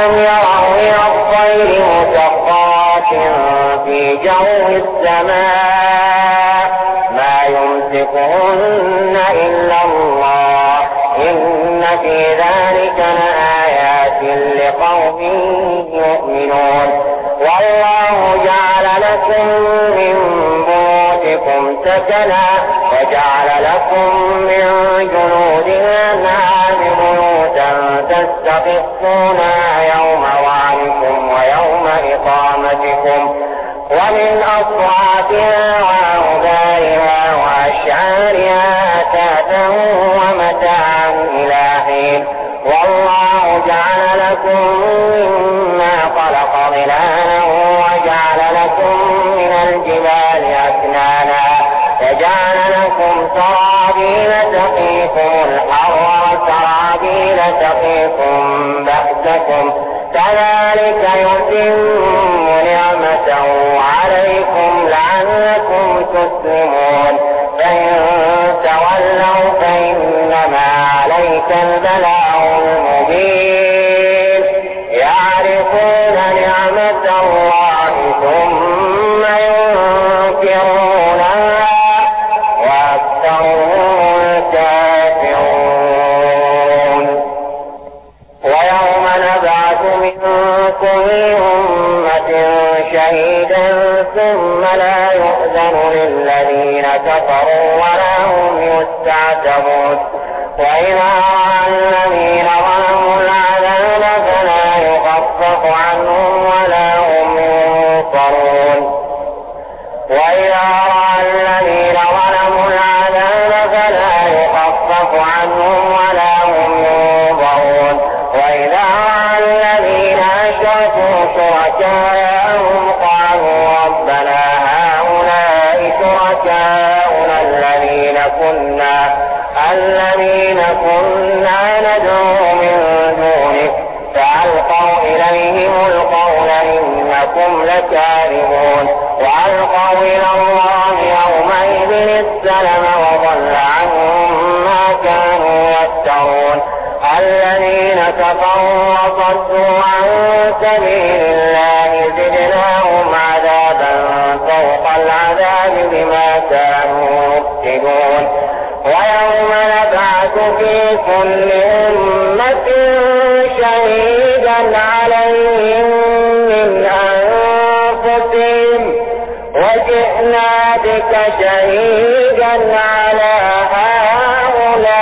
ألم يروا إلى الطير مسخرات في جو السماء ما يمسكهن إلا الله إن في ذلك لآيات لقوم يؤمنون. والله جعل لكم من بيوتكم سكنا وجعل لكم من جلود الأنعام بيوتا تستخفونها يوم وعدكم ويوم إقامتكم ومن أصواتها وأوبارها وأشعارها أثاثا ومتاعا إلى حين. والله جعل لكم مما خلق ظلالا وجعل لكم من الجبال أكنانا وجعل لكم سرابيل تقيكم الحر وسرابيل تقيكم بأسكم كذلك يتم نعمته عليكم لعلكم تسلمون. فإن تولوا فإنما عليك البلاغ المبين. يعرفون نعمة الله ثم ينكرونها وأكثرهم كافرون. ويوم نبعث من كل أمة شهيدا ثم لا يؤذن للذين كفروا ولا هم يستعتبون. وإذا رأى الذين ظلموا العذاب فلا يخفف عنهم ولا هم ينصرون. وإذا رأى الذين ظلموا العذاب فلا يخفف عنهم ولا هم ينصرون. وإذا رأى الذين أشركوا شركاءهم قالوا ربنا هؤلاء شركاؤنا الذين كنا ندعو من دونك فألقوا إليهم القول إنكم لكاذبون. وألقوا إلى الله يومئذ السلم وضل عنهم ما كانوا يفترون. الذين كفروا وصدوا عن سبيل الله زدناهم عذابا فوق العذاب بما كانوا يفسدون. ويوم نبعث في كل أمة شهيدا عليهم من أنفسهم وجئنا بك شهيدا على هؤلاء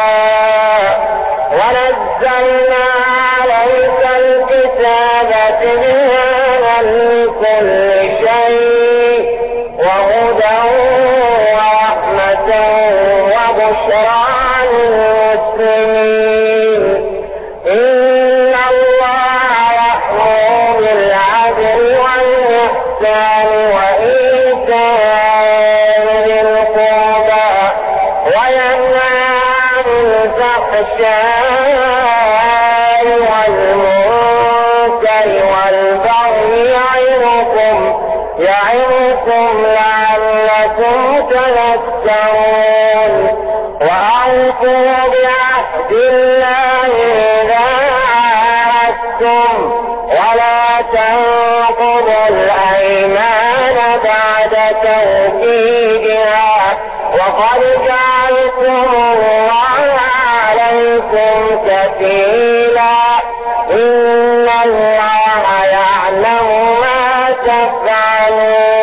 ونزلنا عليك الكتاب تبيانا لكل شيء وهدى ورحمة وبشرى للمسلمين. إن الله يأمر بالعدل والإحسان وإيتاء ذي القربى وينهى عن الفحشاء والمنكر والبغي يعظكم لعلكم تذكرون. وأوفوا بعهد الله إذا عاهدتم ولا تنقضوا الأيمان بعد توكيدها وقد جعلتم الله عليكم كفيلا. إن الله يعلم ما تفعلون.